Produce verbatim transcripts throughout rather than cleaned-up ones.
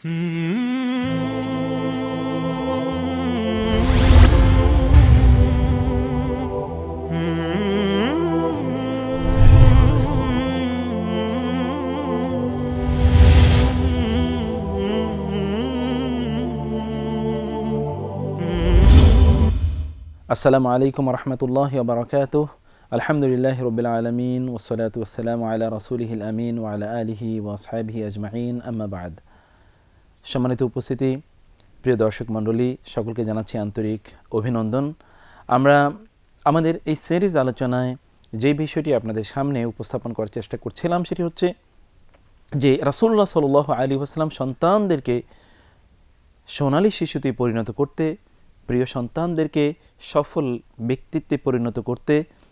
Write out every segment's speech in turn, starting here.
আসসালামু আলাইকুম রহমতুল্লাহ বারাকাতুহ। আলহামদুলিল্লাহ রবিল আলমিন ওসলাতু ওসালামু আলা রসুলিহিল আমিন ওয়া আলা আলিহি ওয়া আসহাবিহি আজমাইন, আম্মা বাদ। সম্মানিত উপস্থিতি, প্রিয় দর্শক মণ্ডলী, সকলকে জানাচ্ছি আন্তরিক অভিনন্দন। আমরা আমাদের এই সিরিজ আলোচনায় যে বিষয়টি আপনাদের সামনে উপস্থাপন করার চেষ্টা করছিলাম সেটি হচ্ছে যে রাসূলুল্লাহ সাল্লাল্লাহু আলাইহি ওয়াসাল্লাম সন্তানদেরকে সোনালী শিশুতে পরিণত করতে, প্রিয় সন্তানদেরকে সফল ব্যক্তিত্বে পরিণত করতে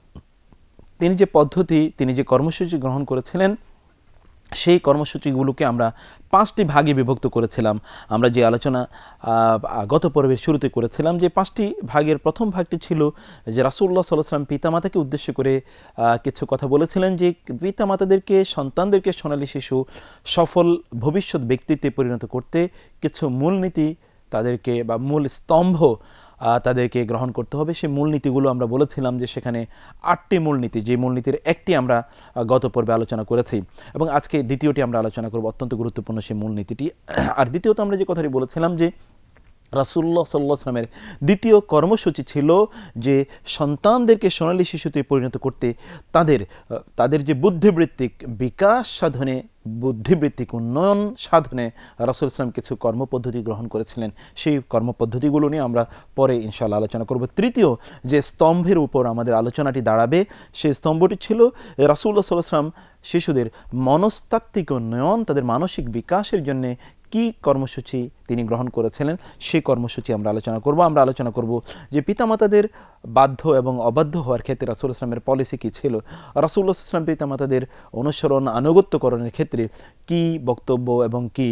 তিনি যে পদ্ধতি, তিনি যে কর্মসূচি গ্রহণ করেছিলেন, সেই কর্মসূচিগুলোকে আমরা পাঁচটি ভাগে বিভক্ত করেছিলাম। আমরা যে আলোচনা গত পর্বের শুরুতে করেছিলাম, যে পাঁচটি ভাগের প্রথম ভাগটি ছিল যে রাসূলুল্লাহ সাল্লাল্লাহু আলাইহি ওয়াসাল্লাম পিতামাতাকে উদ্দেশ্য করে কিছু কথা বলেছিলেন, যে পিতামাতাদেরকে, সন্তানদেরকে সোনালী শিশু সফল ভবিষ্যৎ ব্যক্তিত্বে পরিণত করতে কিছু মূলনীতি তাদেরকে বা মূল স্তম্ভ তাদেরকে গ্রহণ করতে হবে। সেই মূলনীতিগুলো আমরা বলেছিলাম যে সেখানে আটটি মূলনীতি, যে মূলনীতির একটি আমরা গত পর্বে আলোচনা করেছি এবং আজকে দ্বিতীয়টি আমরা আলোচনা করব, অত্যন্ত গুরুত্বপূর্ণ সেই মূলনীতিটি। আর দ্বিতীয়ত আমরা যে কথাটি বলেছিলাম যে রাসূলুল্লাহ সাল্লাল্লাহু আলাইহি ওয়াসাল্লামের দ্বিতীয় কর্মসূচি ছিল যে সন্তানদেরকে সোনালী শিশুতে পরিণত করতে তাদের তাদের যে বুদ্ধিবৃত্তিক বিকাশ সাধনে, বুদ্ধিবৃত্তিক উন্নয়ন সাধনে রাসূল ইসলাম কিছু কর্মপদ্ধতি গ্রহণ করেছিলেন। সেই কর্মপদ্ধতিগুলো নিয়ে আমরা পরে ইনশাআল্লাহ আলোচনা করব। তৃতীয় যে স্তম্ভের উপর আমাদের আলোচনাটি দাঁড়াবে, সেই স্তম্ভটি ছিল রাসূলুল্লাহ সাল্লাল্লাহু আলাইহি ওয়াসাল্লাম শিশুদের মনস্তাত্ত্বিক উন্নয়ন, তাদের মানসিক বিকাশের জন্য কি কর্মসূচি তিনি গ্রহণ করেছিলেন, সেই কর্মসূচি আমরা আলোচনা করব। আমরা আলোচনা করব যে পিতামাতাদের বাধ্য এবং অবাধ্য হওয়ার ক্ষেত্রে রাসূল ইসলামের পলিসি কী ছিল, রাসূলুল্লাহ সাল্লাল্লাহু আলাইহি ওয়াসাল্লাম পিতামাতাদের অনুসরণ আনুগত্যকরণের ক্ষেত্রে কি বক্তব্য এবং কি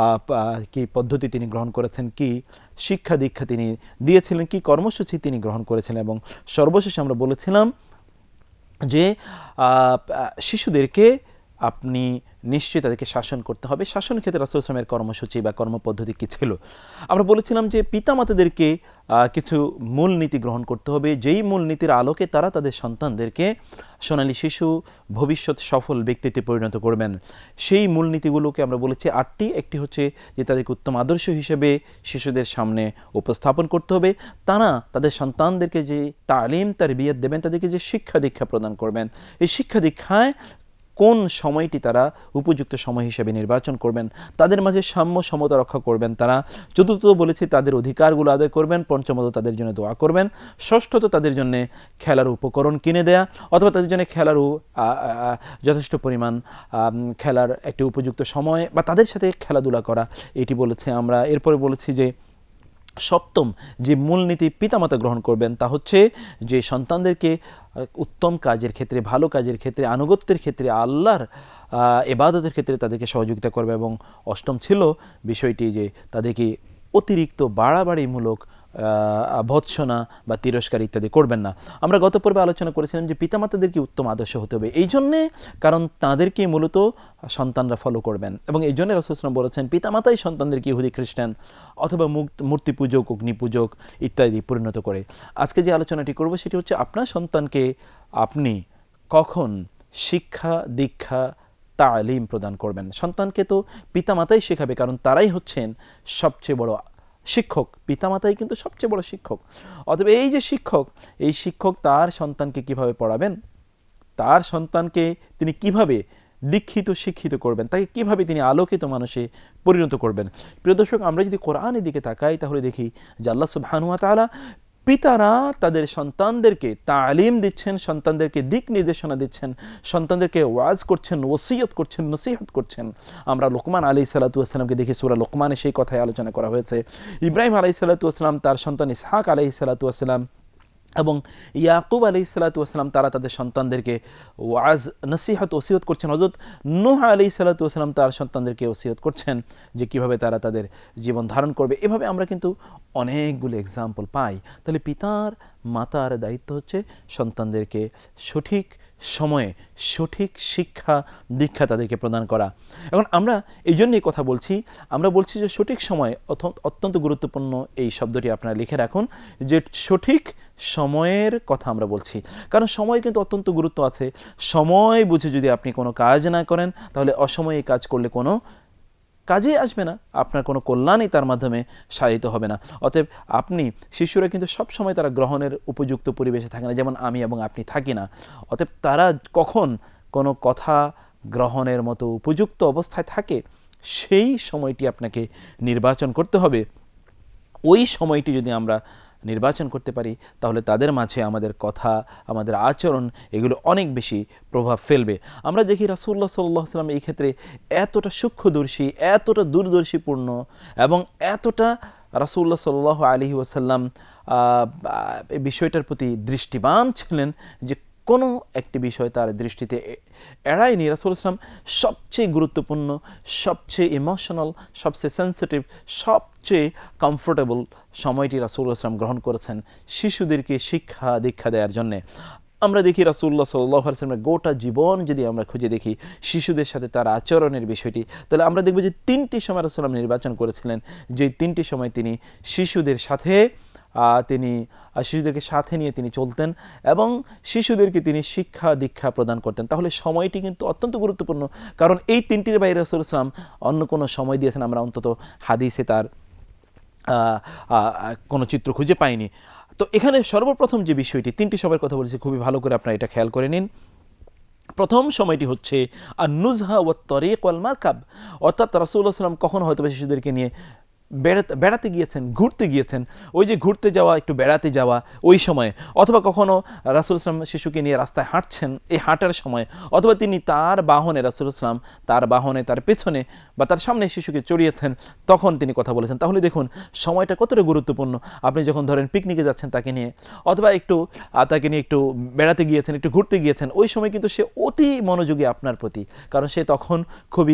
কি পদ্ধতি তিনি গ্রহণ করেছেন, কি শিক্ষা দীক্ষা তিনি দিয়েছিলেন, কি কর্মসূচি তিনি গ্রহণ করেছিলেন। এবং সর্বশেষে আমরা বলেছিলাম যে শিশুদেরকে আপনি নিশ্চয়ই তাদেরকে শাসন করতে হবে। শাসন ক্ষেত্রে রাসূল ইসলামের কর্মসূচি বা কর্মপদ্ধতি কী ছিল। আমরা বলেছিলাম যে পিতামাতাদেরকে কিছু মূলনীতি গ্রহণ করতে হবে, যেই মূলনীতির আলোকে তারা তাদের সন্তানদেরকে সোনালী শিশু ভবিষ্যৎ সফল ব্যক্তিত্বে পরিণত করবেন। সেই মূলনীতিগুলোকে আমরা বলেছি আটটি। একটি হচ্ছে যে তাদেরকে উত্তম আদর্শ হিসেবে শিশুদের সামনে উপস্থাপন করতে হবে। তারা তাদের সন্তানদেরকে যে তালিম তারবিয়ত দেবেন, তাদেরকে যে শিক্ষা দীক্ষা প্রদান করবেন, এই শিক্ষা দীক্ষায় কোন সময়টি তারা উপযুক্ত সময় হিসেবে নির্বাচন করবেন, তাদের মাঝে সাম্য সমতা রক্ষা করবেন। তারা চতুর্থ বলেছি তাদের অধিকারগুলো আদায় করবেন, পঞ্চমত তাদের জন্য দোয়া করবেন, ষষ্ঠত তাদের জন্য খেলার উপকরণ কিনে দেয়া অথবা তাদের জন্য খেলারও যথেষ্ট পরিমাণ খেলার একটি উপযুক্ত সময় বা তাদের সাথে খেলাধুলা করা, এটি বলেছি আমরা। এরপরে বলেছি যে সপ্তম যে মূলনীতি পিতামাতা গ্রহণ করবেন তা হচ্ছে যে সন্তানদেরকে উত্তম কাজের ক্ষেত্রে, ভালো কাজের ক্ষেত্রে, আনুগত্যের ক্ষেত্রে, আল্লাহর ইবাদতের ক্ষেত্রে তাদেরকে সহযোগিতা করবে। এবং অষ্টম ছিল বিষয়টি যে তাদেরকে অতিরিক্ত বাড়াবাড়িমূলক ভৎসনা বা তিরস্কার ইত্যাদি করবেন না। আমরা গত পর্বে আলোচনা করেছিলাম যে পিতামাতাদেরকে উত্তম আদর্শ হতে হবে, এই জন্যে কারণ তাদেরকে মূলত সন্তানরা ফলো করবেন এবং এই জন্য রাসূল সাল্লাল্লাহু আলাইহি ওয়াসাল্লাম বলেছেন পিতামাতাই সন্তানদেরকে ইহুদি খ্রিস্টান অথবা মূর্তি পূজক, অগ্নি পূজক ইত্যাদি পরিণত করে। আজকে যে আলোচনাটি করব সেটি হচ্ছে আপনার সন্তানকে আপনি কখন শিক্ষা দীক্ষা তালিম প্রদান করবেন। সন্তানকে তো পিতামাতাই শেখাবে, কারণ তারাই হচ্ছেন সবচেয়ে বড় শিক্ষক। পিতামাতাই কিন্তু সবচেয়ে বড় শিক্ষক। অতএব এই যে শিক্ষক, এই শিক্ষক তার সন্তানকে কিভাবে পড়াবেন, তার সন্তানকে তিনি কিভাবে দীক্ষিত শিক্ষিত করবেন, তাকে কিভাবে তিনি আলোকিত মানুষে পরিণত করবেন। প্রিয় দর্শক, আমরা যদি কোরআনের দিকে তাকাই তাহলে দেখি যে আল্লাহ সুবহানাহু ওয়া তাআলা পিতারা তাদের সন্তানদেরকে তালিম দিচ্ছেন, সন্তানদেরকে দিক নির্দেশনা দিচ্ছেন, সন্তানদেরকে ওয়াজ করছেন, ওসিয়ত করছেন, নসিহত করছেন। আমরা লোকমান আলাইহিস সালাতু ওয়াস সালামকে দেখি সূরা লোকমানে সেই কথাই আলোচনা করা হয়েছে। ইব্রাহিম আলাইহিস সালাতু ওয়াস সালাম, তার সন্তান ইসহাক আলাইহিস সালাতু ওয়াস সালাম এবং ইয়াকুব আলাইহিস সালাতু ওয়াস সালাম, তারা তাদের সন্তানদেরকে ওয়াজ নসিহত ওসিয়ত করছেন। হযরত নূহ আলাইহিস সালাতু ওয়াস সালাম তার সন্তানদেরকে ওসিয়ত করছেন যে কিভাবে তারা তাদের জীবন ধারণ করবে। এভাবে আমরা কিন্তু অনেকগুলো এক্সাম্পল পাই। তাহলে পিতার মাতার দায়িত্ব হচ্ছে সন্তানদেরকে সঠিক সময়ে সঠিক শিক্ষা দীক্ষা তাদেরকে প্রদান করা। এখন আমরা এই জন্যই কথা বলছি, আমরা বলছি যে সঠিক সময় অত্যন্ত গুরুত্বপূর্ণ। এই শব্দটি আপনারা লিখে রাখুন যে সঠিক সময়ের কথা আমরা বলছি, কারণ সময় কিন্তু অত্যন্ত গুরুত্ব আছে। সময় বুঝে যদি আপনি কোনো কাজ না করেন তাহলে অসময়ে কাজ করলে কোনো কাজেই আসবে না, আপনার কোনো কল্যাণই তার মাধ্যমে সাধিত হবে না। অতএব আপনি শিশুরা কিন্তু সব সময় তারা গ্রহণের উপযুক্ত পরিবেশে থাকে না, যেমন আমি এবং আপনি থাকি না। অতএব তারা কখন কোনো কথা গ্রহণের মতো উপযুক্ত অবস্থায় থাকে সেই সময়টি আপনাকে নির্বাচন করতে হবে। ওই সময়টি যদি আমরা নির্বাচন করতে পারি তাহলে তাদের মাঝে আমাদের কথা, আমাদের আচরণ এগুলো অনেক বেশি প্রভাব ফেলবে। আমরা দেখি রাসূলুল্লাহ সাল্লাল্লাহু আলাইহি ওয়াসাল্লাম এই ক্ষেত্রে এতটা সূক্ষ্মদর্শী, এতটা দূরদর্শীপূর্ণ এবং এতটা রাসূলুল্লাহ সাল্লাল্লাহু আলাইহি ওয়াসাল্লাম এই বিষয়টার প্রতি দৃষ্টিবান ছিলেন যে কোনো একটি বিষয় তার দৃষ্টিতে এড়ায়নি। রাসূলুল্লাহ সাল্লাল্লাহু আলাইহি ওয়াসাল্লাম সবচেয়ে গুরুত্বপূর্ণ, সবচেয়ে ইমোশনাল, সবচেয়ে সেন্সিটিভ, সবচেয়ে কমফোর্টেবল সময়টি রাসূলুল্লাহ সাল্লাল্লাহু আলাইহি ওয়াসাল্লাম গ্রহণ করেছেন শিশুদেরকে শিক্ষা দীক্ষা দেওয়ার জন্যে। আমরা দেখি রাসূলুল্লাহ সাল্লাল্লাহু আলাইহি ওয়াসাল্লামের গোটা জীবন যদি আমরা খুঁজে দেখি শিশুদের সাথে তার আচরণের বিষয়টি, তাহলে আমরা দেখব যে তিনটি সময় রাসূলুল্লাহ সাল্লাল্লাহু আলাইহি ওয়াসাল্লাম নির্বাচন করেছিলেন, যে তিনটি সময় তিনি শিশুদের সাথে তিনি শিশুদেরকে সাথে নিয়ে তিনি চলতেন এবং শিশুদেরকে তিনি শিক্ষা দীক্ষা প্রদান করতেন। তাহলে সময়টি কিন্তু অত্যন্ত গুরুত্বপূর্ণ, কারণ এই তিনটির বাইরে রাসূলুল্লাহ সাল্লাল্লাহু আলাইহি ওয়াসাল্লাম অন্য কোনো সময় দিয়েছেন আমরা অন্তত হাদিসে তার কোনো চিত্র খুঁজে পাইনি। তো এখানে সর্বপ্রথম যে বিষয়টি, তিনটি সময়ের কথা বলেছি, খুবই ভালো করে আপনারা এটা খেয়াল করে নিন। প্রথম সময়টি হচ্ছে আন-নুজহা ওয়াত তারিক ওয়াল মারকাব, অর্থাৎ রাসূলুল্লাহ সাল্লাল্লাহু আলাইহি ওয়াসাল্লাম কখন হয়তো শিশুদেরকে নিয়ে বেড়াতে বেড়াতে গিয়েছেন, ঘুরতে গিয়েছেন, ওই যে ঘুরতে যাওয়া, একটু বেড়াতে যাওয়া ওই সময়ে, অথবা কখনো রাসূলুল্লাহ সাল্লাল্লাহু আলাইহি ওয়াসাল্লাম শিশুকে নিয়ে রাস্তায় হাঁটছেন, এই হাঁটার সময়, অথবা তিনি তার বাহনে রাসূলুল্লাহ সাল্লাল্লাহু আলাইহি ওয়াসাল্লাম তার বাহনে তার পেছনে বা তার সামনে শিশুকে চড়িয়েছেন, তখন তিনি কথা বলেছেন। তাহলে দেখুন সময়টা কতটা গুরুত্বপূর্ণ। আপনি যখন ধরেন পিকনিকে যাচ্ছেন তাকে নিয়ে, অথবা একটু তাকে নিয়ে একটু বেড়াতে গিয়েছেন, একটু ঘুরতে গিয়েছেন, ওই সময় কিন্তু সে অতি মনোযোগী আপনার প্রতি, কারণ সে তখন খুবই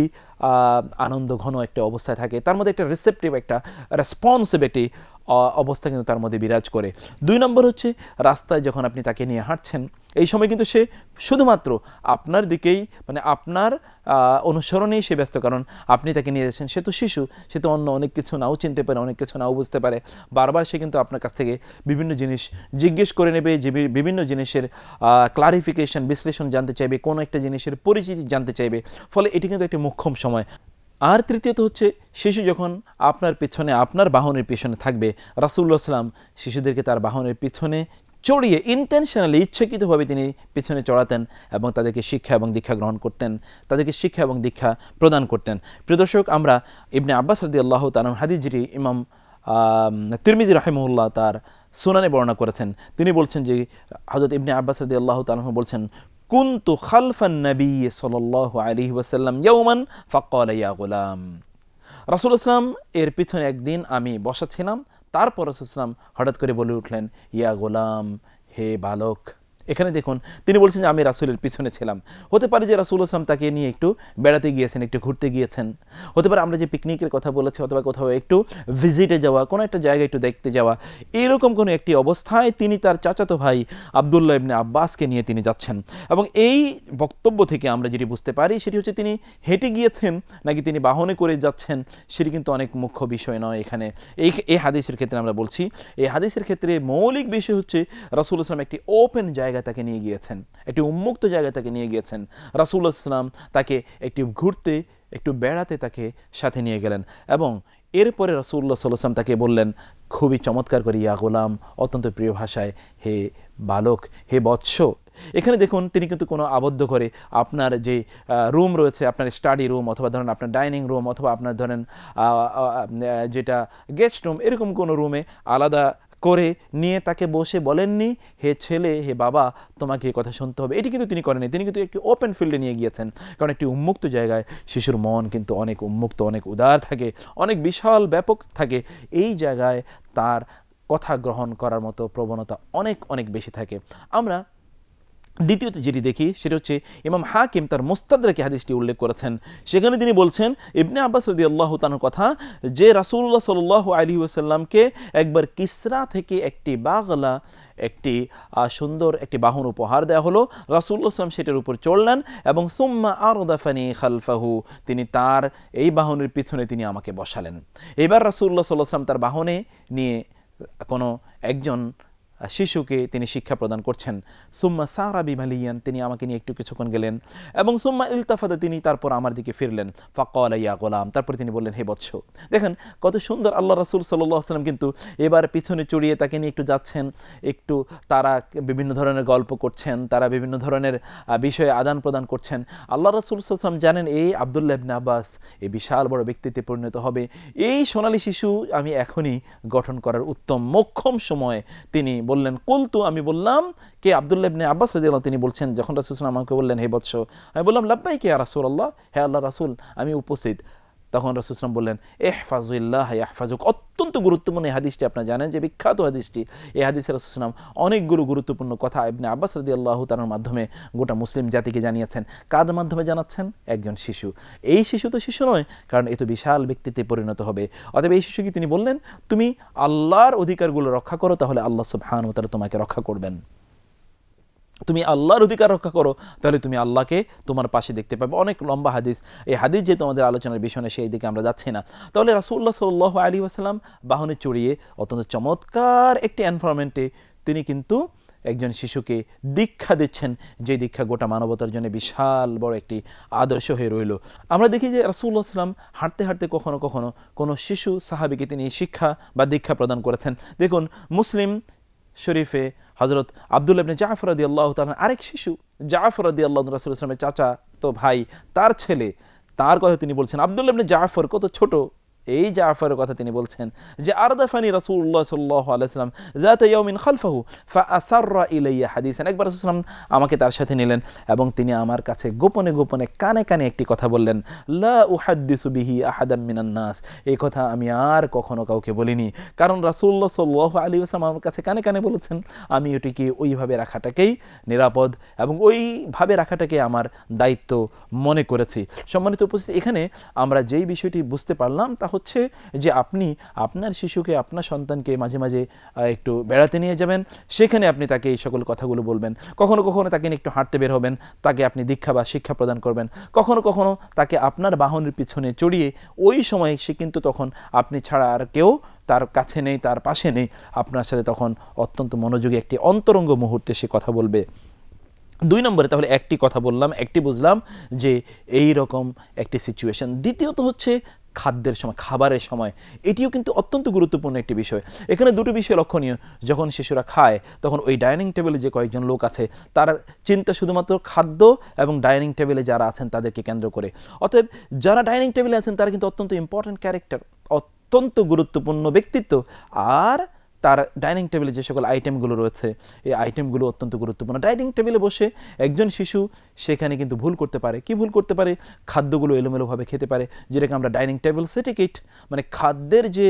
আনন্দ ঘন একটা অবস্থায় থাকে, তার মধ্যে একটা রিসেপটিভ, একটা রেসপন্সিভ একটি অবস্থা কিন্তু তার মধ্যে বিরাজ করে। দুই নম্বর হচ্ছে রাস্তায় যখন আপনি তাকে নিয়ে হাঁটছেন, এই সময় কিন্তু সে শুধুমাত্র আপনার দিকেই, মানে আপনার অনুসরণেই সে ব্যস্ত, কারণ আপনি তাকে নিয়ে যাচ্ছেন, সে তো শিশু, সে তো অন্য অনেক কিছু নাও চিনতে পারে, অনেক কিছু নাও বুঝতে পারে। বারবার সে কিন্তু আপনার কাছ থেকে বিভিন্ন জিনিস জিজ্ঞেস করে নেবে, যে বিভিন্ন জিনিসের ক্লারিফিকেশন, বিশ্লেষণ জানতে চাইবে, কোনো একটা জিনিসের পরিচিতি জানতে চাইবে, ফলে এটি কিন্তু একটি মোক্ষম সময়। আর তৃতীয়ত হচ্ছে শিশু যখন আপনার পিছনে, আপনার বাহনের পিছনে থাকবে, রাসূলুল্লাহ সাল্লাল্লাহু আলাইহি ওয়াসাল্লাম শিশুদেরকে তার বাহনের পিছনে চড়িয়ে ইন্টেনশনালি, ইচ্ছাকৃতভাবে তিনি পিছনে চড়াতেন এবং তাদেরকে শিক্ষা এবং দীক্ষা গ্রহণ করতেন, তাদেরকে শিক্ষা এবং দীক্ষা প্রদান করতেন। প্রিয় দর্শক, আমরা ইবনে আব্বাস রাদিয়াল্লাহু তাআলা হাদিস যেটি ইমাম তিরমিজি রাহিমাহুল্লাহ তার সুনানে বর্ণনা করেছেন, তিনি বলছেন যে হযরত ইবনে আব্বাস রাদিয়াল্লাহু তাআলা বলছেন, কুনতু খালফান নবী সাল্লাল্লাহু আলাইহি ওয়াসাল্লাম ইয়াওমান ফাকালা ইয়া গুলাম। রাসূলুল্লাহ সাল্লাল্লাহু আলাইহি ওয়াসাল্লাম এর পিছনে একদিন আমি বসা ছিলাম, তারপর রাসূলুল্লাহ সাল্লাল্লাহু আলাইহি ওয়াসাল্লাম হঠাৎ করে বলে উঠলেন, ইয়া গোলাম, হে বালক। এখানে দেখুন তিনি বলছেন যে আমি রাসূলের পিছনে ছিলাম। হতে পারে যে রাসূলুল্লাহ সাল্লাল্লাহু আলাইহি ওয়াসাল্লাম তাকে নিয়ে একটু বেড়াতে গিয়েছেন, একটু ঘুরতে গিয়েছেন, হতে পারে আমরা যে পিকনিকের কথা বলেছি, অথবা কোথাও একটু ভিজিটে যাওয়া, কোনো একটা জায়গায় একটু দেখতে যাওয়া, এইরকম কোনো একটি অবস্থায় তিনি তার চাচাতো ভাই আব্দুল্লাহ ইবনে আব্বাসকে নিয়ে তিনি যাচ্ছেন। এবং এই বক্তব্য থেকে আমরা যেটি বুঝতে পারি সেটি হচ্ছে তিনি হেঁটে গিয়েছেন নাকি তিনি বাহনে করে যাচ্ছেন, সেটি কিন্তু অনেক মুখ্য বিষয় নয় এখানে। এই এই হাদিসের ক্ষেত্রে আমরা বলছি, এই হাদিসের ক্ষেত্রে মৌলিক বিষয় হচ্ছে রাসূলুল্লাহ সাল্লাল্লাহু আলাইহি ওয়াসাল্লাম একটি ওপেন জায়গা তাকে নিয়ে গিয়েছেন, একটি উন্মুক্ত জায়গায় তাকে নিয়ে গিয়েছেন। রাসূলুল্লাহ সাল্লাল্লাহু আলাইহি ওয়াসাল্লাম তাকে একটু ঘুরতে, একটু বেড়াতে তাকে সাথে নিয়ে গেলেন এবং এরপরে রাসূলুল্লাহ সাল্লাল্লাহু আলাইহি ওয়াসাল্লাম তাকে বললেন খুবই চমৎকার করে, ইয়া গোলাম, অত্যন্ত প্রিয় ভাষায়, হে বালক, হে বৎস। এখানে দেখুন তিনি কিন্তু কোনো আবদ্ধ করে আপনার যে রুম রয়েছে, আপনার স্টাডি রুম, অথবা ধরেন আপনার ডাইনিং রুম, অথবা আপনার ধরেন যেটা গেস্ট রুম, এরকম কোনো রুমে আলাদা করে নিয়ে তাকে বসে বলেননি, হে ছেলে, হে বাবা, তোমাকে এই কথা শুনতে হবে, এটি কিন্তু তিনি করেননি। তিনি কিন্তু একটি ওপেন ফিল্ডে নিয়ে গিয়েছেন, কারণ একটি উন্মুক্ত জায়গায় শিশুর মন কিন্তু অনেক উন্মুক্ত, অনেক উদার থাকে, অনেক বিশাল ব্যাপক থাকে। এই জায়গায় তার কথা গ্রহণ করার মতো প্রবণতা অনেক অনেক বেশি থাকে। আমরা দ্বিতীয়ত যেটি দেখি সেটা হচ্ছে ইমাম হাকিম তার মুস্তাদরাকে হাদিসটি উল্লেখ করেছেন, সেখানে তিনি বলছেন ইবনে আব্বাস রাদিয়াল্লাহু তাআলার কথা, যে রাসূলুল্লাহ সাল্লাল্লাহু আলাইহি ওয়াসাল্লামকে একবার কিসরা থেকে একটি বাগলা একটি সুন্দর একটি বাহন উপহার দেওয়া হলো। রাসূলুল্লাহ সাল্লাল্লাহু আলাইহি ওয়াসাল্লাম সেটার উপর চড়লেন এবং সুম্মা আরদাফানি খালফাহু, তিনি তার এই বাহনের পিছনে তিনি আমাকে বসালেন। এবার রাসূলুল্লাহ সাল্লাল্লাহু আলাইহি ওয়াসাল্লাম তার বাহনে নিয়ে কোনো একজন শিশুকে তিনি শিক্ষা প্রদান করছেন। সুম্মা সারা বিমালিয়ান, তিনি আমাকে নিয়ে একটু কিছুক্ষণ গেলেন এবং সুম্মা ইলতাফাদা, তিনি তারপর আমার দিকে ফিরলেন। ফাকালা ইয়া গোলাম, তারপর তিনি বললেন হে বৎস। দেখেন কত সুন্দর আল্লাহ রাসূল সাল্লাল্লাহু আলাইহি ওয়াসাল্লাম কিন্তু এবার পিছনে চড়িয়ে তাকে নিয়ে একটু যাচ্ছেন, একটু তারা বিভিন্ন ধরনের গল্প করছেন, তারা বিভিন্ন ধরনের বিষয়ে আদান প্রদান করছেন। আল্লাহ রাসূল সাল্লাল্লাহু আলাইহি ওয়াসাল্লাম জানেন এই আব্দুল্লাহ ইবনে আব্বাস এই বিশাল বড় ব্যক্তিত্বে পরিণত হবে, এই সোনালী শিশু আমি এখনই গঠন করার উত্তম মোক্ষম সময়। তিনি বললেন কুলতু, আমি বললাম, কে আব্দুল্লাহ ইবনে আব্বাস রাদিয়াল্লাহু, তিনি বলছেন যখন রাসূল সাল্লাল্লাহু আলাইহি ওয়াসাল্লাম আমাকে বললেন হে বৎস, আমি বললাম লাব্বাইকা ইয়া রাসূলুল্লাহ, হে আল্লাহ রাসূল আমি উপস্থিত। তখন রাসূল সাল্লাল্লাহু আলাইহি ওয়াসাল্লাম বললেন ইহফাযুল্লাহ ইয়াহফাযুক। অত্যন্ত গুরুত্বপূর্ণ এই হাদিসটি, আপনারা জানেন যে বিখ্যাত হাদিসটি। এই হাদিসে রাসূল সাল্লাল্লাহু আলাইহি ওয়াসাল্লাম অনেকগুলো গুরুত্বপূর্ণ কথা ইবনে আব্বাস রাদিয়াল্লাহু তাআলার মাধ্যমে গোটা মুসলিম জাতিকে জানিয়েছেন। কার মাধ্যমে জানাচ্ছেন? একজন শিশু। এই শিশু তো শিশু নয়, কারণ এ তো বিশাল ব্যক্তিত্বে পরিণত হবে। অতএব এই শিশুকে তিনি বললেন তুমি আল্লাহর অধিকারগুলো রক্ষা করো, তাহলে আল্লাহ সুবহানাহু ওয়া তাআলা তোমাকে রক্ষা করবেন। তুমি আল্লাহর অধিকার রক্ষা করো, তাহলে তুমি আল্লাহকে তোমার পাশে দেখতে পাবে। অনেক লম্বা হাদিস, এই হাদিস যেহেতু আমাদের আলোচনার বিষয় না, সেই দিকে আমরা যাচ্ছি না। তাহলে রাসূলুল্লাহ সাল্লাল্লাহু আলাইহি ওয়াসাল্লাম বাহনে চড়িয়ে অত্যন্ত চমৎকার একটি এনভায়রনমেন্টে তিনি কিন্তু একজন শিশুকে দীক্ষা দিচ্ছেন, যে দীক্ষা গোটা মানবতার জন্য বিশাল বড় একটি আদর্শ হয়ে রইল। আমরা দেখি যে রাসূলুল্লাহ সাল্লাল্লাহু আলাইহি ওয়াসাল্লাম হাঁটতে হাঁটতে কখনো কখনো কোনো শিশু সাহাবীকে তিনি শিক্ষা বা দীক্ষা প্রদান করেছেন। দেখুন মুসলিম শরীফে হযরত আব্দুল্লাহ ইবনে জাফর রাদিয়াল্লাহু তাআলা আরেক শিশু, জাফর রাদিয়াল্লাহু রাসূলুল্লাহ সাল্লাল্লাহু আলাইহি ওয়াসাল্লামের চাচা তো ভাই, তার ছেলে, তার কথা তিনি বলছেন। আব্দুল্লাহ ইবনে জাফর কত ছোট, এই জাফরের কথা তিনি বলছেন যে আরদাফানি রাসূলুল্লাহ সাল্লাল্লাহু আলাইহি ওয়াসাল্লাম যাতা ইয়াউমিন খালফাহু ফাআসাররা ইলাইয়া হাদিসান। একবার রাসূল সাল্লাল্লাহু আলাইহি ওয়াসাল্লাম আমাকে তার সাথে নিলেন এবং তিনি আমার কাছে গোপনে গোপনে কানে কানে একটি কথা বললেন, লা উহাদ্দিসু বিহি আহাদাম মিনান নাস। এই কথা আমি আর কখনো কাউকে বলিনি, কারণ রাসূলুল্লাহ সাল্লাল্লাহু আলাইহি ওয়াসাল্লাম আমার কাছে কানে কানে বলেছেন, আমি ওটিকে ওইভাবে রাখাটাকেই নিরাপদ এবং ওইভাবে রাখাটাকে আমার দায়িত্ব মনে করেছি। সম্মানিত উপস্থিতি, এখানে আমরা যেই বিষয়টি বুঝতে পারলাম তা হচ্ছে যে আপনি আপনার শিশুকে, আপনার সন্তানকে মাঝে মাঝে একটু বেড়াতে নিয়ে যাবেন, সেখানে আপনি তাকে এই সকল কথাগুলো বলবেন। কখনো কখনো তাকে নিয়ে একটু হাঁটতে বের হবেন, তাকে আপনি দীক্ষা বা শিক্ষা প্রদান করবেন। কখনো কখনো তাকে আপনার বাহনের পিছনে চড়িয়ে, ওই সময় সে কিন্তু তখন আপনি ছাড়া আর কেউ তার কাছে নেই, তার পাশে নেই, আপনার সাথে তখন অত্যন্ত মনোযোগী একটি অন্তরঙ্গ মুহূর্তে সে কথা বলবে। দুই নম্বরে তাহলে একটি কথা বললাম, একটি বুঝলাম যে এই রকম একটি সিচুয়েশন। দ্বিতীয়ত হচ্ছে খাদ্যের সময়, খাবারের সময়, এটিও কিন্তু অত্যন্ত গুরুত্বপূর্ণ একটি বিষয়। এখানে দুটো বিষয় লক্ষণীয়। যখন শিশুরা খায় তখন ওই ডাইনিং টেবিলে যে কয়েকজন লোক আছে তার চিন্তা শুধুমাত্র খাদ্য এবং ডাইনিং টেবিলে যারা আছেন তাদেরকে কেন্দ্র করে। অতএব যারা ডাইনিং টেবিলে আছেন তারা কিন্তু অত্যন্ত ইম্পর্টেন্ট ক্যারেক্টার, অত্যন্ত গুরুত্বপূর্ণ ব্যক্তিত্ব। আর তার ডাইনিং টেবিলে যে সকল আইটেমগুলো রয়েছে এই আইটেমগুলো অত্যন্ত গুরুত্বপূর্ণ। ডাইনিং টেবিলে বসে একজন শিশু সেখানে কিন্তু ভুল করতে পারে। কি ভুল করতে পারে? খাদ্যগুলো এলোমেলোভাবে খেতে পারে, যেটাকে আমরা ডাইনিং টেবিল এটিকেট, মানে খাদ্যের যে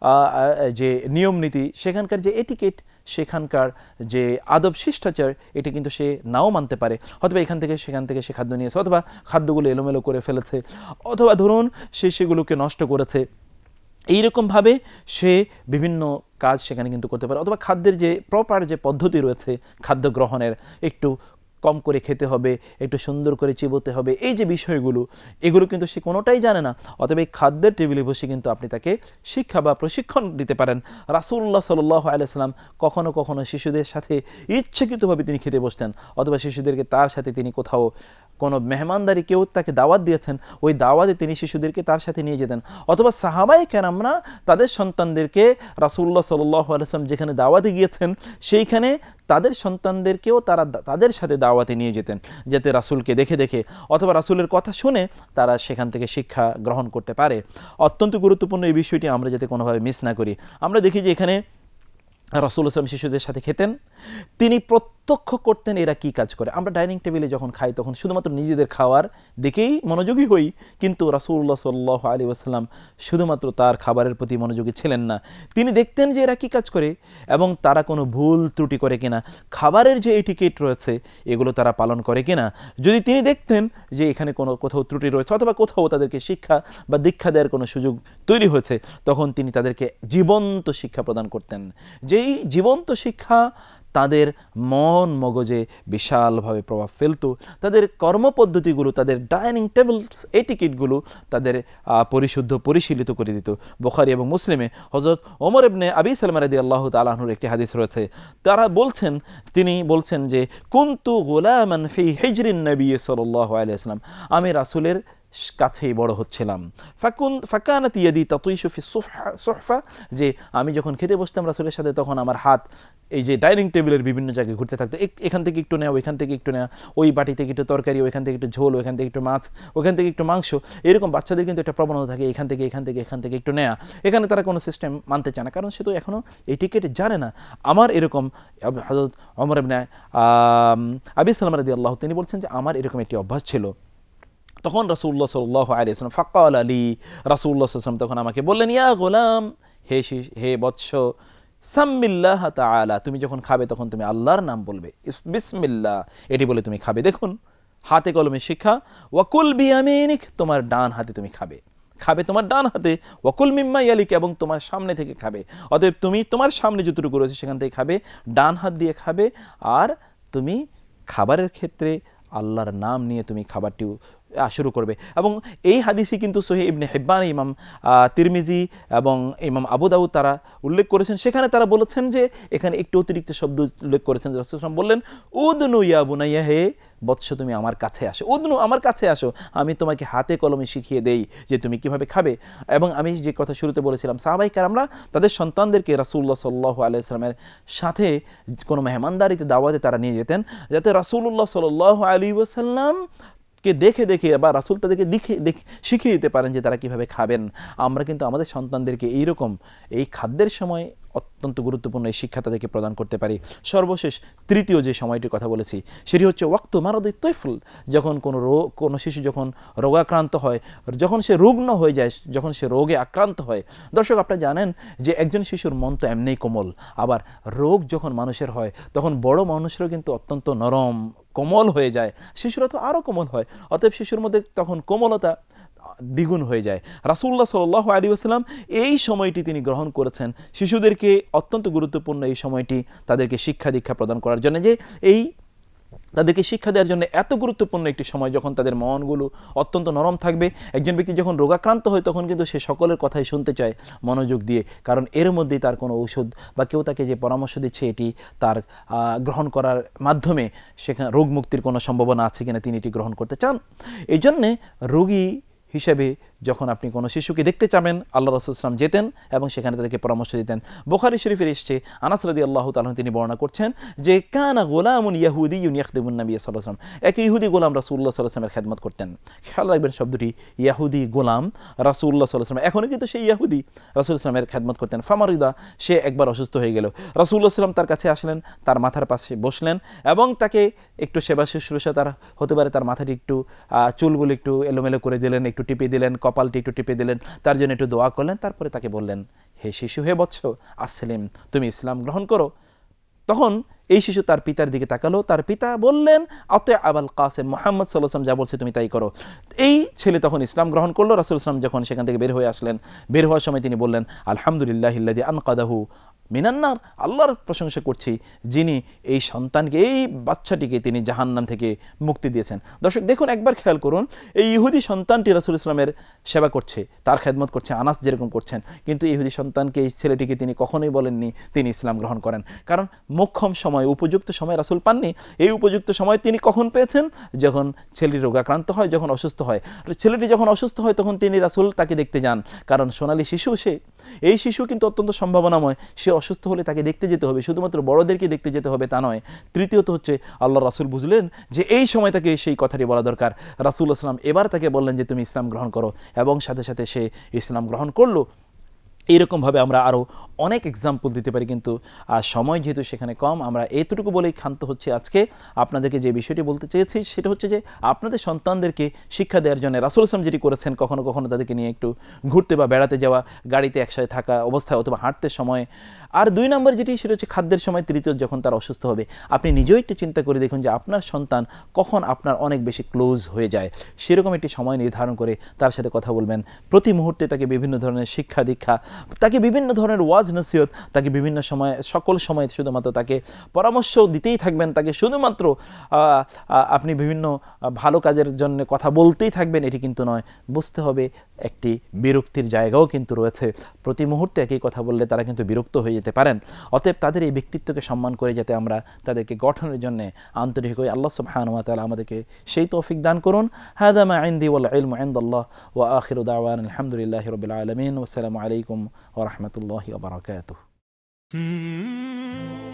যে নিয়ম নীতি, সেখানকার যে এটিকেট, সেখানকার যে আদব শিষ্টাচার, এটি কিন্তু সে নাও মানতে পারে। অথবা এখান থেকে সেখান থেকে সে খাদ্য নিয়েছে, অথবা খাদ্যগুলো এলোমেলো করে ফেলেছে, অথবা ধরুন সে সেগুলোকে নষ্ট করেছে। এইরকমভাবে সে বিভিন্ন কাজ সেখানে কিন্তু করতে পারে। অথবা খাদ্যের যে প্রপার যে পদ্ধতি রয়েছে খাদ্য গ্রহণের, একটু কম করে খেতে হবে, একটু সুন্দর করে চিবোতে হবে, এই যে বিষয়গুলো, এগুলো কিন্তু সে কোনোটাই জানে না। অতএব এই খাদ্যের টেবিলে বসে কিন্তু আপনি তাকে শিক্ষা বা প্রশিক্ষণ দিতে পারেন। রাসূলুল্লাহ সাল্লাল্লাহু আলাইহি ওয়াসাল্লাম কখনো কখনো শিশুদের সাথে ইচ্ছাকৃতভাবে তিনি খেতে বসতেন, অথবা শিশুদেরকে তার সাথে তিনি কোথাও কোনো মেহমানদারি, কেউ তাকে দাওয়াত দিয়েছেন, ওই দাওয়াতে তিনি শিশুদেরকে তার সাথে নিয়ে যেতেন। অথবা সাহাবায়ে কেরামরা তাদের সন্তানদেরকে রাসূলুল্লাহ সাল্লাল্লাহু আলাইহি ওয়াসাল্লাম যেখানে দাওয়াতে গিয়েছেন সেইখানে তাদের সন্তানদেরকেও তারা তাদের সাথে দাওয়াতে নিয়ে যেতেন, যাতে রাসূলকে দেখে দেখে অথবা রাসূলের কথা শুনে তারা সেখান থেকে শিক্ষা গ্রহণ করতে পারে। অত্যন্ত গুরুত্বপূর্ণ এই বিষয়টি আমরা যাতে কোনোভাবে মিস না করি। আমরা দেখি যে এখানে রাসূলুল্লাহ সাল্লাল্লাহু আলাইহি ওয়াসাল্লাম শিশুদের সাথে খেতেন, তিনি প্রত্যক্ষ করতেন এরা কি কাজ করে। আমরা ডাইনিং টেবিলে যখন খাই তখন শুধুমাত্র নিজেদের খাওয়ার দিকেই মনোযোগী হই, কিন্তু রাসূলুল্লাহ সাল্লাল্লাহু আলাইহি ওয়াসাল্লাম শুধুমাত্র তার খাবারের প্রতি মনোযোগী ছিলেন না, তিনি দেখতেন যে এরা কি কাজ করে এবং তারা কোনো ভুল ত্রুটি করে কিনা, খাবারের যে এটিকেট রয়েছে এগুলো তারা পালন করে কিনা। যদি তিনি দেখতেন যে এখানে কোনো কোথাও ত্রুটি রয়েছে অথবা কোথাও তাদেরকে শিক্ষা বা দীক্ষা দেওয়ার কোনো সুযোগ তৈরি হয়েছে, তখন তিনি তাদেরকে জীবন্ত শিক্ষা প্রদান করতেন। যেই জীবন্ত শিক্ষা তাদের মন মগজে বিশালভাবে প্রভাব ফেলতো। তাদের কর্মপদ্ধতিগুলো, তাদের ডাইনিং টেবিলস এটিকেটগুলো তাদের পরিশুদ্ধ পরিশীলিত করে দিত। বুখারী এবং মুসলিমে হযরত ওমর ইবনে আবি সালমা রাদিয়াল্লাহু তাআলা আনহুর একটি হাদিস রয়েছে। তারা বলছেন, তিনি বলছেন যে কুনতু গুলামান ফি হিজরিন নবী সাল্লাল্লাহু আলাইহি ওয়াসাল্লাম, আমি রাসূলের কাছেই বড় হচ্ছিলাম। ফাকুন ফাকানাত ইয়াদি তাতিশু ফি সুহফা, যে আমি যখন খেতে বসতাম রাসূলের সাথে তখন আমার হাত এই যে ডাইনিং টেবিলের বিভিন্ন জায়গায় ঘুরতে থাকতো, এখান থেকে একটু নেওয়া, ওইখান থেকে একটু নেওয়া, ওই বাটি থেকে একটু তরকারি, ওইখান থেকে একটু ঝোল, ওইখান থেকে একটু মাছ, ওইখান থেকে একটু মাংস। এরকম বাচ্চাদের কিন্তু একটা প্রবণতা থাকে, এখান থেকে এখান থেকে এখান থেকে একটু নেওয়া। এখানে তারা কোনো সিস্টেম মানতে চায় না, কারণ সে তো এখনও এই টিকেট জানে না। আমার এরকম হযরত ওমর ইবনে আবি সালমা রাদিয়াল্লাহু, তিনি বলছেন যে আমার এরকম একটি অভ্যাস ছিল। তখন রাসূলুল্লাহ সাল্লাল্লাহু আলাইহি ওয়াসাল্লাম ফাকাল আলী, রাসূলুল্লাহ সাল্লাল্লাহু আলাইহি ওয়াসাল্লাম তখন আমাকে বললেন, ইয়া গোলাম, হে হে বৎস, সাম্মিল্লাহ তাআলা, তুমি যখন খাবে তখন তুমি আল্লাহর নাম বলবে, বিসমিল্লাহ এটি বলে তুমি খাবে। দেখুন, হাতে কলমে শিক্ষা। ওয়াকুল বিয়ামিনিক, তোমার ডান হাতে তুমি খাবে, খাবে তোমার ডান হাতে। ওয়াকুল মিম্মা ইয়ালিক, এবং তোমার সামনে থেকে খাবে। অতএব তুমি তোমার সামনে যতটুকু রয়েছে সেখান থেকে খাবে, ডান হাত দিয়ে খাবে। আর তুমি খাবারের ক্ষেত্রে আল্লাহর নাম নিয়ে তুমি খাবারটি শুরু করবে। এবং এই হাদিসই কিন্তু সহিহ ইবনে হিব্বান, ইমাম তিরমিজি এবং ইমাম আবু দাউদ তারা উল্লেখ করেছেন। সেখানে তারা বলেছেন যে এখানে একটু অতিরিক্ত শব্দ উল্লেখ করেছেন। রাসূল সাল্লাল্লাহু আলাইহি ওয়াসাল্লাম বললেন, উদনু ইয়া বুনাইয়া, হে বৎস তুমি আমার কাছে আসো, উদনু আমার কাছে আসো, আমি তোমাকে হাতে কলমে শিখিয়ে দেই যে তুমি কিভাবে খাবে। এবং আমি যে কথা শুরুতে বলেছিলাম, সাহাবায়ে কেরামরা তাদের সন্তানদেরকে রাসূলুল্লাহ সাল্লাল্লাহু আলাইহি ওয়াসাল্লামের সাথে কোনো মেহমানদারিতে দাওয়াতে তারা নিয়ে যেতেন, যাতে রাসূলুল্লাহ সাল্লাল্লাহু আলাইহি ওয়াসাল্লাম কে দেখে দেখে বা রাসূল তাদেরকে দেখে দেখে শিখিয়ে দিতে পারেন যে তারা কিভাবে খাবেন। আমরা কিন্তু আমাদের সন্তানদেরকে এইরকম এই খাদ্যের সময় অত্যন্ত গুরুত্বপূর্ণ এই শিক্ষা তাদেরকে প্রদান করতে পারি। সর্বশেষ তৃতীয় যে সময়টির কথা বলেছি সেটি হচ্ছে ওয়াক্তু মারাদি তৈফল, যখন কোনো রোগ, কোনো শিশু যখন রোগাক্রান্ত হয়, যখন সে রুগ্ন হয়ে যায়, যখন সে রোগে আক্রান্ত হয়। দর্শক, আপনারা জানেন যে একজন শিশুর মন তো এমনিই কোমল, আবার রোগ যখন মানুষের হয় তখন বড় মানুষেরও কিন্তু অত্যন্ত নরম কোমল হয়ে যায়, শিশুরা তো আরও কোমল হয়। অতএব শিশুর মধ্যে তখন কোমলতা দ্বিগুণ হয়ে যায়। রাসূলুল্লাহ সাল্লাল্লাহু আলাইহি ওয়াসাল্লাম এই সময়টি তিনি গ্রহণ করেছেন শিশুদেরকে অত্যন্ত গুরুত্বপূর্ণ এই সময়টি তাদেরকে শিক্ষা দীক্ষা প্রদান করার জন্য, যে এই তাদেরকে শিক্ষা দেওয়ার জন্য এত গুরুত্বপূর্ণ একটি সময় যখন তাদের মনগুলো অত্যন্ত নরম থাকবে। একজন ব্যক্তি যখন রোগাক্রান্ত হয় তখন কিন্তু সে সকলের কথাই শুনতে চায় মনোযোগ দিয়ে, কারণ এর মধ্যেই তার কোনো ঔষধ বা কেউ তাকে যে পরামর্শ দিচ্ছে এটি তার গ্রহণ করার মাধ্যমে সেখানে রোগ মুক্তির কোনো সম্ভাবনা আছে কিনা তিনি এটি গ্রহণ করতে চান। এই জন্যে রোগী হিসেবে যখন আপনি কোনো শিশুকে দেখতে চাবেন, আল্লাহ রাসূল সাল্লাল্লাহু আলাইহি ওয়াসাল্লাম যেতেন এবং সেখানে তাদেরকে পরামর্শ দিতেন। বুখারী শরীফের এসেছে, আনাস রাদিয়াল্লাহু তাআলা তিনি বর্ণনা করছেন যে কানা গোলামুন ইয়াহুদিয়ুন ইয়াখদিমুন নবী সাল্লাল্লাহু আলাইহি ওয়াসাল্লাম, এক ইহুদি গোলাম রাসূলুল্লাহ সাল্লাল্লাহু আলাইহি ওয়াসাল্লামের খেদমত করতেন। খেয়াল রাখবেন শব্দটি, ইহুদি গোলাম রাসূলুল্লাহ সাল্লাল্লাহু আলাইহি ওয়াসাল্লাম, এখনও কিন্তু সেই ইহুদি রাসূল সাল্লাল্লাহু আলাইহি ওয়াসাল্লামের খেদমত করতেন। ফামারিদা, সে একবার অসুস্থ হয়ে গেল, রাসূলুল্লাহ সাল্লাল্লাহু আলাইহি ওয়াসাল্লাম তার কাছে আসলেন, তার মাথার পাশে বসলেন এবং তাকে একটু সেবা শুশ্রূষা, তার হতে পারে তার মাথাটি একটু চুলগুলো একটু এলোমেলো করে দিলেন, একটু টিপে দিলেন, কপালটি একটু টিপে দিলেন, তার জন্য একটু দোয়া করলেন। তারপরে তাকে বললেন, হে শিশু, হে বৎস, আসলিম, তুমি ইসলাম গ্রহণ করো। তখন এই শিশু তার পিতার দিকে তাকালো, তার পিতা বললেন, আতে আবুল কাসেম, মুহাম্মদ সাল্লাল্লাহু আলাইহি ওয়াসাল্লাম যা বলছে তুমি তাই করো। এই ছেলে তখন ইসলাম গ্রহণ করলো। রাসূল সাল্লাল্লাহু আলাইহি ওয়াসাল্লাম যখন সেখান থেকে বের হয়ে আসলেন, বের হওয়ার সময় তিনি বললেন, আলহামদুলিল্লাহিল্লাযী আনকাদাহু মিনান্নার, আল্লাহর প্রশংসা করছি যিনি এই সন্তানকে, এই বাচ্চাটিকে তিনি জাহান্নাম থেকে মুক্তি দিয়েছেন। দর্শক দেখুন, একবার খেয়াল করুন, এই ইহুদি সন্তানটি রাসূল ইসলামের সেবা করছে, তার খেদমত করছে, আনাস যেরকম করছেন, কিন্তু ইহুদি সন্তানকে, এই ছেলেটিকে তিনি কখনোই বলেননি তিনি ইসলাম গ্রহণ করেন, কারণ মোক্ষম সময়, উপযুক্ত সময় রাসূল পাননি। এই উপযুক্ত সময় তিনি কখন পেয়েছেন? যখন ছেলেটি রোগাক্রান্ত হয়, যখন অসুস্থ হয়। ছেলেটি যখন অসুস্থ হয় তখন তিনি রাসূল তাকে দেখতে যান, কারণ সোনালী শিশু সে, এই শিশু কিন্তু অত্যন্ত সম্ভাবনাময়, সে অসুস্থ হলে তাকে দেখতে যেতে হবে, শুধুমাত্র বড়দেরকে দেখতে যেতে হবে তা নয়। তৃতীয়ত হচ্ছে আল্লাহ রাসূল বুঝলেন যে এই সময় তাকে সেই কথাটি বলা দরকার। রাসূল ইসলাম এবার তাকে বললেন যে তুমি ইসলাম গ্রহণ করো, এবং সাথে সাথে সে ইসলাম গ্রহণ করলো। এইরকমভাবে আমরা আরও অনেক এক্সাম্পল দিতে পারি, কিন্তু সময় যেহেতু সেখানে কম, আমরা এতটুকু বলেই ক্ষান্ত হচ্ছে। আজকে আপনাদেরকে যে বিষয়টি বলতে চেয়েছি সেটা হচ্ছে যে আপনাদের সন্তানদেরকে শিক্ষা দেওয়ার জন্য রাসূল ইসলাম যেটি করেছেন, কখনো কখনো তাদেরকে নিয়ে একটু ঘুরতে বা বেড়াতে যাওয়া, গাড়িতে একসাথে থাকা অবস্থায় অথবা হাঁটতে সময়। আর দুই নম্বর যেটি সেটা হচ্ছে খাদ্যের সময়। তৃতীয়, যখন তারা অসুস্থ হবে, আপনি নিজেও একটু চিন্তা করে দেখুন যে আপনার সন্তান কখন আপনার অনেক বেশি ক্লোজ হয়ে যায়, সেরকম একটি সময় নির্ধারণ করে তার সাথে কথা বলবেন। প্রতি মুহূর্তে তাকে বিভিন্ন ধরনের শিক্ষা দীক্ষা, তাকে বিভিন্ন ধরনের ওয়াজ ওয়াজ নসিহত, তাকে বিভিন্ন সময় সকল সময় শুধুমাত্র তাকে পরামর্শ দিতেই থাকবেন, তাকে শুধুমাত্র আপনি বিভিন্ন ভালো কাজের জন্য কথা বলতেই থাকবেন, এটি কিন্তু নয়। বুঝতে হবে একটি বিরক্তির জায়গাও কিন্তু রয়েছে। প্রতি মুহূর্তে একই কথা বললে তারা কিন্তু বিরক্ত হয়ে যেতে পারেন। অতএব তাদের এই ব্যক্তিত্বকে সম্মান করে যাতে আমরা তাদেরকে গঠনের জন্য আন্তরিক হই, আল্লাহ সুবহানাহু ওয়া তাআলা আমাদেরকে সেই তৌফিক দান করুন। হাদা মা ইনদি ওয়াল ইলমু ইনদাল্লাহ ওয়া আখিরু দাওয়ানা আলহামদুলিল্লাহি রাব্বিল আলামিন ওয়া আসসালামু আলাইকুম ওয়া রাহমাতুল্লাহি ওয়া বারাকাতুহু।